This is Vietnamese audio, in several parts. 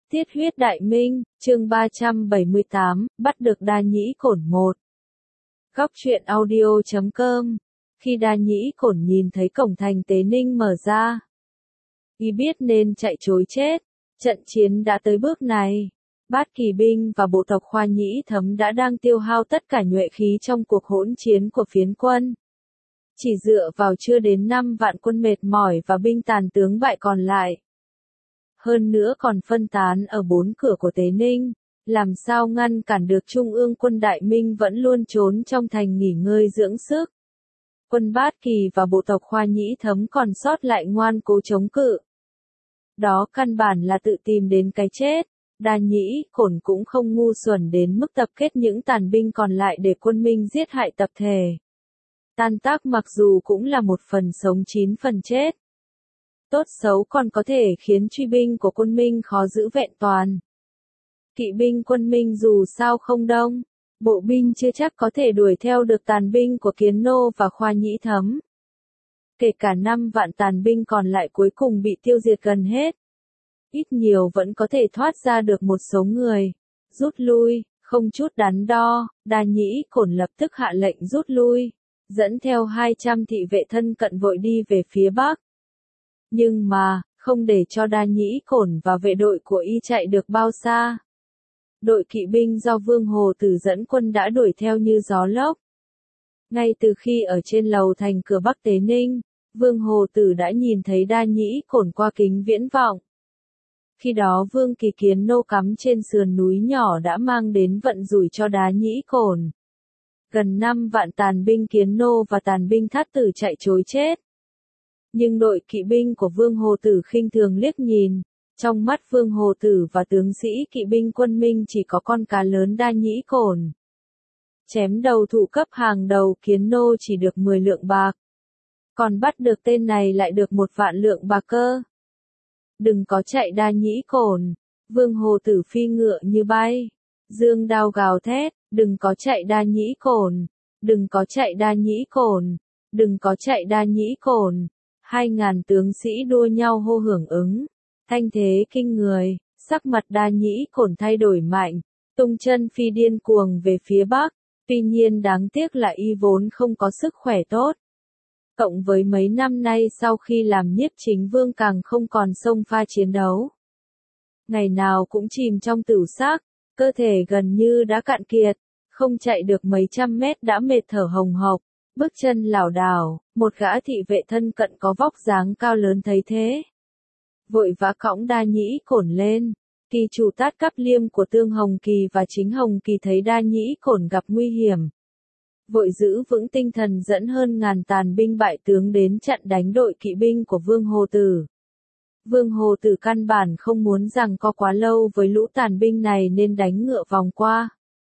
Tiết huyết đại minh, chương 378, bắt được Đa Nhĩ Cổn 1. Góc truyện audio.com. Khi Đa Nhĩ Cổn nhìn thấy cổng thành Tế Ninh mở ra, y biết nên chạy trối chết. Trận chiến đã tới bước này. Bát Kỳ binh và bộ tộc Khoa Nhĩ Thấm đã đang tiêu hao tất cả nhuệ khí trong cuộc hỗn chiến của phiến quân. Chỉ dựa vào chưa đến 5 vạn quân mệt mỏi và binh tàn tướng bại còn lại. Hơn nữa còn phân tán ở 4 cửa của Tế Ninh, làm sao ngăn cản được Trung ương quân Đại Minh vẫn luôn trốn trong thành nghỉ ngơi dưỡng sức. Quân Bát Kỳ và bộ tộc Khoa Nhĩ Thấm còn sót lại ngoan cố chống cự. Đó căn bản là tự tìm đến cái chết. Đa Nhĩ Cổn cũng không ngu xuẩn đến mức tập kết những tàn binh còn lại để quân Minh giết hại tập thể. Tan tác mặc dù cũng là một phần sống 9 phần chết. Tốt xấu còn có thể khiến truy binh của quân Minh khó giữ vẹn toàn. Kỵ binh quân Minh dù sao không đông, bộ binh chưa chắc có thể đuổi theo được tàn binh của Kiến Nô và Khoa Nhĩ Thấm. Kể cả 5 vạn tàn binh còn lại cuối cùng bị tiêu diệt gần hết. Ít nhiều vẫn có thể thoát ra được một số người. Rút lui, không chút đắn đo, Đa Nhĩ Cổn lập tức hạ lệnh rút lui, dẫn theo 200 thị vệ thân cận vội đi về phía bắc. Nhưng mà, không để cho Đa Nhĩ Cổn và vệ đội của y chạy được bao xa. Đội kỵ binh do Vương Hồ Tử dẫn quân đã đuổi theo như gió lốc. Ngay từ khi ở trên lầu thành cửa Bắc Tế Ninh, Vương Hồ Tử đã nhìn thấy Đa Nhĩ Cổn qua kính viễn vọng. Khi đó Vương Kỳ Kiến Nô cắm trên sườn núi nhỏ đã mang đến vận rủi cho Đa Nhĩ Cổn. Gần 5 vạn tàn binh Kiến Nô và tàn binh Thát Tử chạy trối chết. Nhưng đội kỵ binh của Vương Hồ Tử khinh thường liếc nhìn, trong mắt Vương Hồ Tử và tướng sĩ kỵ binh quân Minh chỉ có con cá lớn Đa Nhĩ Cổn. Chém đầu thủ cấp hàng đầu Kiến Nô chỉ được 10 lượng bạc. Còn bắt được tên này lại được 1 vạn lượng bạc cơ. Đừng có chạy Đa Nhĩ Cổn, Vương Hồ Tử phi ngựa như bay. Dương đao gào thét, đừng có chạy Đa Nhĩ Cổn, đừng có chạy Đa Nhĩ Cổn, đừng có chạy Đa Nhĩ Cổn. 2.000 tướng sĩ đua nhau hô hưởng ứng, thanh thế kinh người, sắc mặt Đa Nhĩ Cổn thay đổi mạnh, tung chân phi điên cuồng về phía bắc, tuy nhiên đáng tiếc là y vốn không có sức khỏe tốt. Cộng với mấy năm nay sau khi làm nhiếp chính vương càng không còn xông pha chiến đấu. Ngày nào cũng chìm trong tửu sắc, cơ thể gần như đã cạn kiệt, không chạy được mấy trăm mét đã mệt thở hồng hộc. Bước chân lảo đảo, một gã thị vệ thân cận có vóc dáng cao lớn thấy thế. Vội vã cõng Đa Nhĩ Cổn lên, kỳ chủ Tát Cáp Liêm của Tương Hồng Kỳ và Chính Hồng Kỳ thấy Đa Nhĩ Cổn gặp nguy hiểm. Vội giữ vững tinh thần dẫn hơn ngàn tàn binh bại tướng đến chặn đánh đội kỵ binh của Vương Hồ Tử. Vương Hồ Tử căn bản không muốn giằng co quá lâu với lũ tàn binh này nên đánh ngựa vòng qua.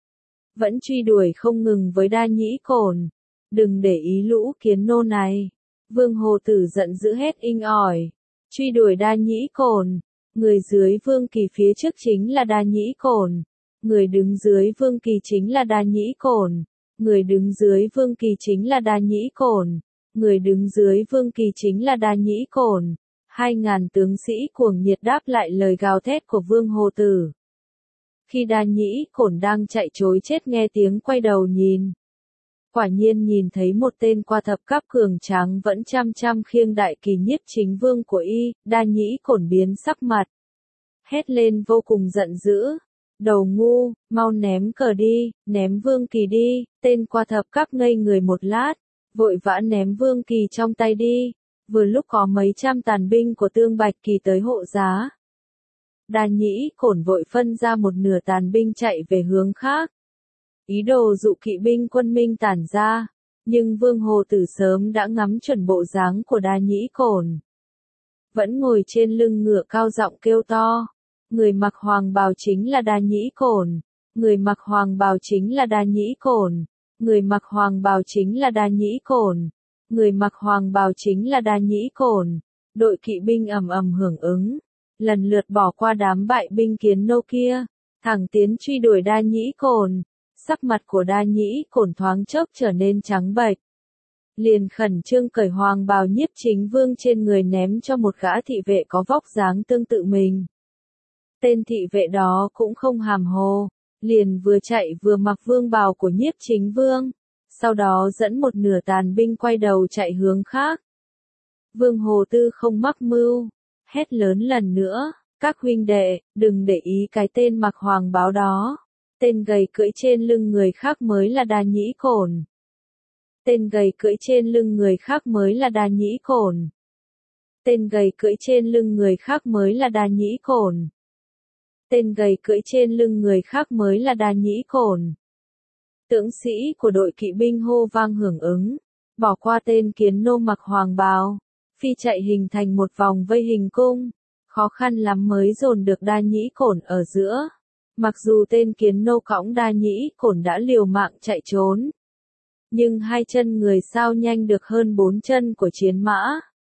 Vẫn truy đuổi không ngừng với Đa Nhĩ Cổn. Đừng để ý lũ Kiến Nô này. Vương Hồ Tử giận dữ hét inh ỏi. Truy đuổi Đa Nhĩ Cổn. Người dưới Vương Kỳ phía trước chính là Đa Nhĩ Cổn. Người đứng dưới Vương Kỳ chính là Đa Nhĩ Cổn. Người đứng dưới Vương Kỳ chính là Đa Nhĩ Cổn. Người đứng dưới Vương Kỳ chính là Đa Nhĩ Cổn. 2.000 tướng sĩ cuồng nhiệt đáp lại lời gào thét của Vương Hồ Tử. Khi Đa Nhĩ Cổn đang chạy trối chết nghe tiếng quay đầu nhìn. Quả nhiên nhìn thấy một tên qua thập cấp cường tráng vẫn chăm khiêng đại kỳ nhiếp chính vương của y, Đa Nhĩ Cổn biến sắc mặt. Hét lên vô cùng giận dữ. Đầu ngu, mau ném cờ đi, ném Vương Kỳ đi, tên qua thập cấp ngây người một lát, vội vã ném Vương Kỳ trong tay đi, vừa lúc có mấy trăm tàn binh của Tương Bạch Kỳ tới hộ giá. Đa Nhĩ Cổn vội phân ra một nửa tàn binh chạy về hướng khác. Ý đồ dụ kỵ binh quân Minh tản ra, nhưng Vương Hồ Tử sớm đã ngắm chuẩn bộ dáng của Đa Nhĩ Cổn. Vẫn ngồi trên lưng ngựa cao giọng kêu to, người mặc hoàng bào chính là Đa Nhĩ Cổn, người mặc hoàng bào chính là Đa Nhĩ Cổn, người mặc hoàng bào chính là Đa Nhĩ Cổn, người mặc hoàng bào chính là Đa Nhĩ Cổn. Đội kỵ binh ầm ầm hưởng ứng, lần lượt bỏ qua đám bại binh Kiến Nô kia, thẳng tiến truy đuổi Đa Nhĩ Cổn. Sắc mặt của Đa Nhĩ Cổn thoáng chốc trở nên trắng bệch. Liền khẩn trương cởi hoàng bào nhiếp chính vương trên người ném cho một gã thị vệ có vóc dáng tương tự mình. Tên thị vệ đó cũng không hàm hồ, liền vừa chạy vừa mặc vương bào của Nhiếp Chính Vương, sau đó dẫn một nửa tàn binh quay đầu chạy hướng khác. Vương Hồ Tư không mắc mưu, hét lớn lần nữa, các huynh đệ, đừng để ý cái tên mặc hoàng bào đó. Tên gầy cưỡi trên lưng người khác mới là Đa Nhĩ Cổn. Tên gầy cưỡi trên lưng người khác mới là Đa Nhĩ Cổn. Tên gầy cưỡi trên lưng người khác mới là Đa Nhĩ Cổn. Tên gầy cưỡi trên lưng người khác mới là Đa Nhĩ Cổn. Tướng sĩ của đội kỵ binh hô vang hưởng ứng, bỏ qua tên kiến nô mặc hoàng bào, phi chạy hình thành một vòng vây hình cung, khó khăn lắm mới dồn được Đa Nhĩ Cổn ở giữa. Mặc dù tên kiến nô cõng Đa Nhĩ Cổn đã liều mạng chạy trốn, nhưng hai chân người sao nhanh được hơn 4 chân của chiến mã.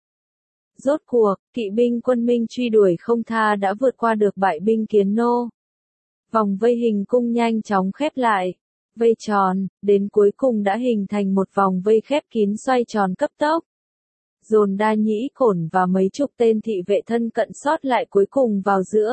Rốt cuộc, kỵ binh quân Minh truy đuổi không tha đã vượt qua được bại binh kiến nô. Vòng vây hình cung nhanh chóng khép lại, vây tròn, đến cuối cùng đã hình thành một vòng vây khép kín xoay tròn cấp tốc. Dồn Đa Nhĩ Cổn và mấy chục tên thị vệ thân cận sót lại cuối cùng vào giữa.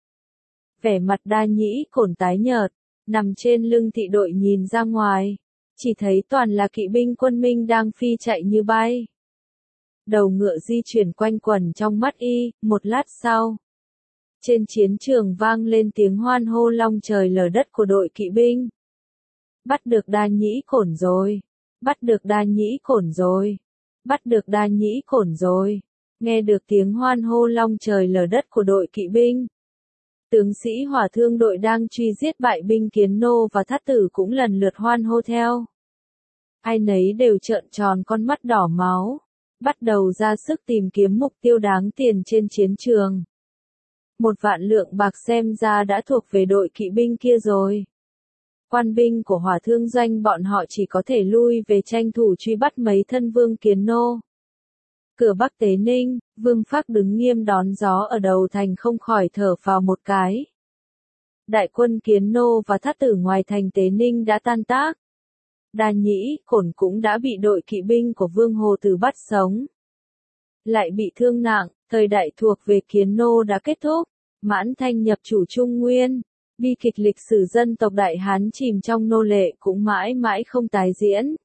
Vẻ mặt Đa Nhĩ Cổn tái nhợt, nằm trên lưng thị đội nhìn ra ngoài, chỉ thấy toàn là kỵ binh quân Minh đang phi chạy như bay. Đầu ngựa di chuyển quanh quẩn trong mắt y, một lát sau. Trên chiến trường vang lên tiếng hoan hô long trời lở đất của đội kỵ binh. Bắt được Đa Nhĩ Cổn rồi! Bắt được Đa Nhĩ Cổn rồi! Bắt được Đa Nhĩ Cổn rồi! Nghe được tiếng hoan hô long trời lở đất của đội kỵ binh. Tướng sĩ hỏa thương đội đang truy giết bại binh kiến nô và thát tử cũng lần lượt hoan hô theo. Ai nấy đều trợn tròn con mắt đỏ máu, bắt đầu ra sức tìm kiếm mục tiêu đáng tiền trên chiến trường. 1.000.000 lượng bạc xem ra đã thuộc về đội kỵ binh kia rồi. Quan binh của hỏa thương doanh bọn họ chỉ có thể lui về tranh thủ truy bắt mấy thân vương kiến nô. Cửa Bắc Tế Ninh, Vương Phác đứng nghiêm đón gió ở đầu thành không khỏi thở phào một cái. Đại quân kiến nô và thát tử ngoài thành Tế Ninh đã tan tác. Đa Nhĩ Cổn cũng đã bị đội kỵ binh của Vương Hồ Tử bắt sống. Lại bị thương nặng, thời đại thuộc về kiến nô đã kết thúc. Mãn Thanh nhập chủ Trung Nguyên, bi kịch lịch sử dân tộc Đại Hán chìm trong nô lệ cũng mãi mãi không tái diễn.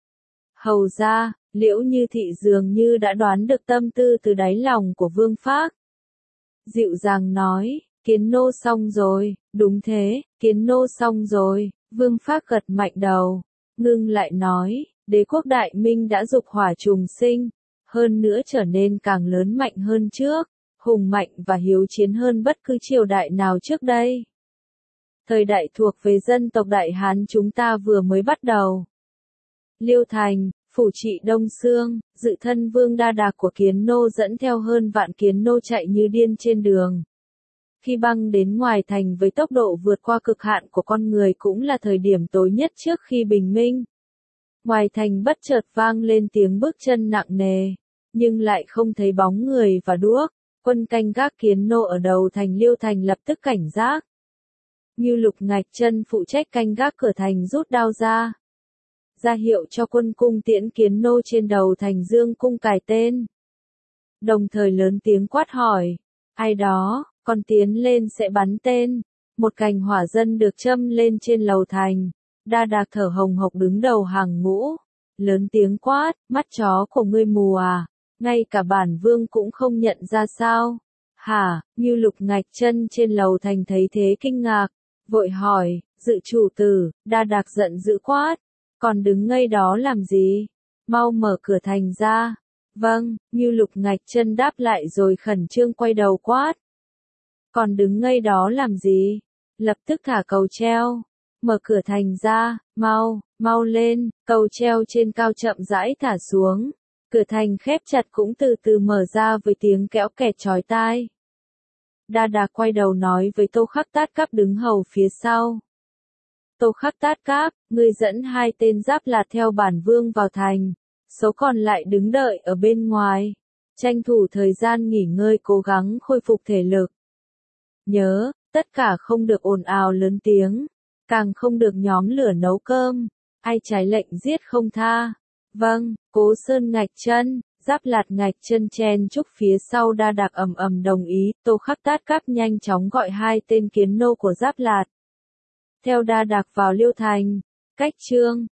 Hầu ra, Liễu Như Thị dường như đã đoán được tâm tư từ đáy lòng của Vương Phác. Dịu dàng nói, kiến nô xong rồi, đúng thế, kiến nô xong rồi, Vương Phác gật mạnh đầu, ngưng lại nói, đế quốc Đại Minh đã dục hỏa trùng sinh, hơn nữa trở nên càng lớn mạnh hơn trước, hùng mạnh và hiếu chiến hơn bất cứ triều đại nào trước đây. Thời đại thuộc về dân tộc Đại Hán chúng ta vừa mới bắt đầu. Liêu Thành, phủ trị Đông Xương, dự thân Vương Đa Đạc của kiến nô dẫn theo hơn vạn kiến nô chạy như điên trên đường. Khi băng đến ngoài thành với tốc độ vượt qua cực hạn của con người cũng là thời điểm tối nhất trước khi bình minh. Ngoài thành bất chợt vang lên tiếng bước chân nặng nề, nhưng lại không thấy bóng người và đuốc. Quân canh gác kiến nô ở đầu thành Liêu Thành lập tức cảnh giác. Như Lục Ngạch Chân phụ trách canh gác cửa thành rút đao ra hiệu cho quân cung tiễn kiến nô trên đầu thành dương cung cài tên. Đồng thời lớn tiếng quát hỏi, ai đó, còn tiến lên sẽ bắn tên. Một cành hỏa dân được châm lên trên lầu thành. Đa Đạc thở hồng hộc đứng đầu hàng ngũ, lớn tiếng quát, mắt chó của ngươi mù à, ngay cả bản vương cũng không nhận ra sao. Hả, Như Lục Ngạch Chân trên lầu thành thấy thế kinh ngạc, vội hỏi, dự chủ tử. Đa Đạc giận dữ quát, còn đứng ngây đó làm gì? Mau mở cửa thành ra. Vâng, Như Lục Ngạch Chân đáp lại rồi khẩn trương quay đầu quát. Còn đứng ngây đó làm gì? Lập tức thả cầu treo. Mở cửa thành ra, mau lên, cầu treo trên cao chậm rãi thả xuống. Cửa thành khép chặt cũng từ từ mở ra với tiếng kéo kẹt chói tai. Đa Đạc quay đầu nói với Tô Khắc Tát Cáp đứng hầu phía sau. Tô Khắc Tát Cáp, ngươi dẫn 2 tên giáp lạt theo bản vương vào thành, số còn lại đứng đợi ở bên ngoài, tranh thủ thời gian nghỉ ngơi cố gắng khôi phục thể lực. Nhớ, tất cả không được ồn ào lớn tiếng, càng không được nhóm lửa nấu cơm, ai trái lệnh giết không tha. Vâng, Cố Sơn Ngạch Chân, Giáp Lạt ngạch chân chen chúc phía sau Đa Đạc ầm ầm đồng ý, Tô Khắc Tát Các nhanh chóng gọi 2 tên kiến nô của Giáp Lạt. Theo Đa Đạc vào Liêu Thành, cách Trương